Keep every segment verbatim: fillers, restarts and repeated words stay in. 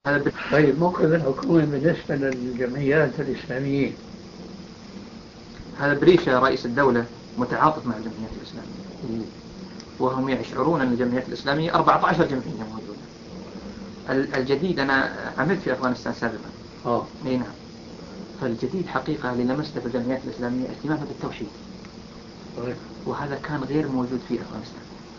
هذا طيب موقف الحكومة بالنسبة للجمعيات الإسلامية؟ هذا بريشة رئيس الدولة متعاطف مع الجمعيات الإسلامية، وهم يشعرون أن الجمعيات الإسلامية أربعة عشر جمعية موجودة. الجديد أنا عملت في أفغانستان سابقا. اه اي نعم. فالجديد حقيقة اللي لمسته في الجمعيات الإسلامية اهتمامها بالتوحيد، وهذا كان غير موجود في أفغانستان.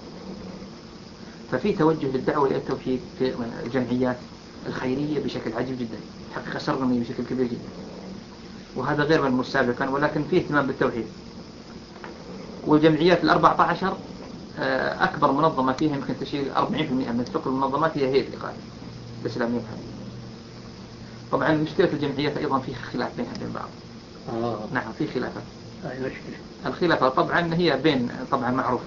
ففي توجه للدعوة إلى التوحيد في الجمعيات الخيرية بشكل عجيب جدا، حقيقة سرني بشكل كبير جدا، وهذا غير ملموس سابقا، ولكن فيه اهتمام بالتوحيد. والجمعيات الأربعة عشر أكبر منظمة فيها يمكن تشيل أربعين بالمئة من ثقل المنظمات هي هيئة الإغاثة الإسلامية الحالية. طبعا مشكلة الجمعيات أيضا فيها خلاف بينها وبين بعض. آه. نعم في خلافات. أي مشكلة. الخلافات طبعا هي بين طبعا معروف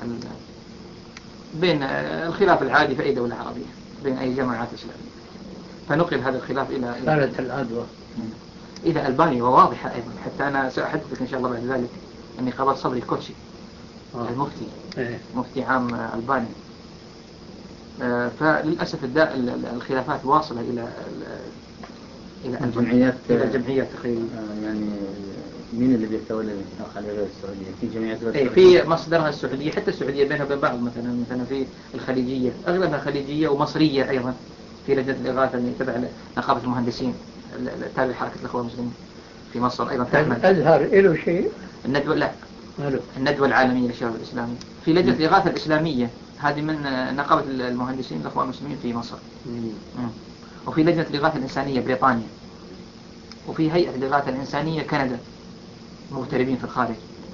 بين الخلاف العادي في أي دولة عربية بين أي جماعات إسلامية. فنقل هذا الخلاف إلى صارت العدوى إلى ألبانيا، وواضحة أيضا. حتى أنا سأحدثك إن شاء الله بعد ذلك أني قابلت صبري الكوتشي آه. المفتي إيه؟ مفتي عام ألبانيا. آه فللأسف الخلافات واصلة إلى إلى الجمعيات إلى الجمعيات تخيل. آه يعني مين اللي بيتولى الانتقال غير السعودية؟ في جمعيات غير السعودية؟ في مصدرها السعودية، حتى السعودية بينها وبين بعض. مثلا مثلا في الخليجية أغلبها خليجية ومصرية أيضا. في لجنة الإغاثة اللي تبع نقابة المهندسين التابع حركة الأخوة المسلمين في مصر أيضا تعمل. الأزهر له شيء؟ الندوة لا ماله. الندوة العالمية للشباب الإسلامي. في لجنة الإغاثة الإسلامية هذه من نقابة المهندسين الأخوة المسلمين في مصر. مم. وفي لجنة الإغاثة الإنسانية بريطانيا. وفي هيئة الإغاثة الإنسانية كندا مغتربين في الخارج.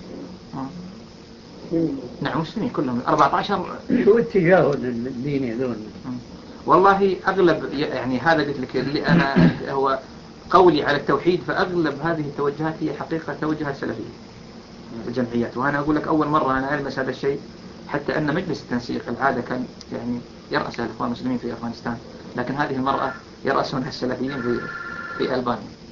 مم. نعم مسلمين كلهم أربعة عشر. شو اتجاهه الديني هذول؟ والله أغلب يعني هذا قلت لك اللي أنا هو قولي على التوحيد، فأغلب هذه التوجهات هي حقيقة توجهات سلفية الجمعيات. وأنا أقول لك أول مرة أنا ألمس هذا الشيء، حتى أن مجلس التنسيق العادة كان يعني يرأس الإخوان المسلمين في أفغانستان، لكن هذه المرأة يرأسونها السلفيين في في ألبانيا.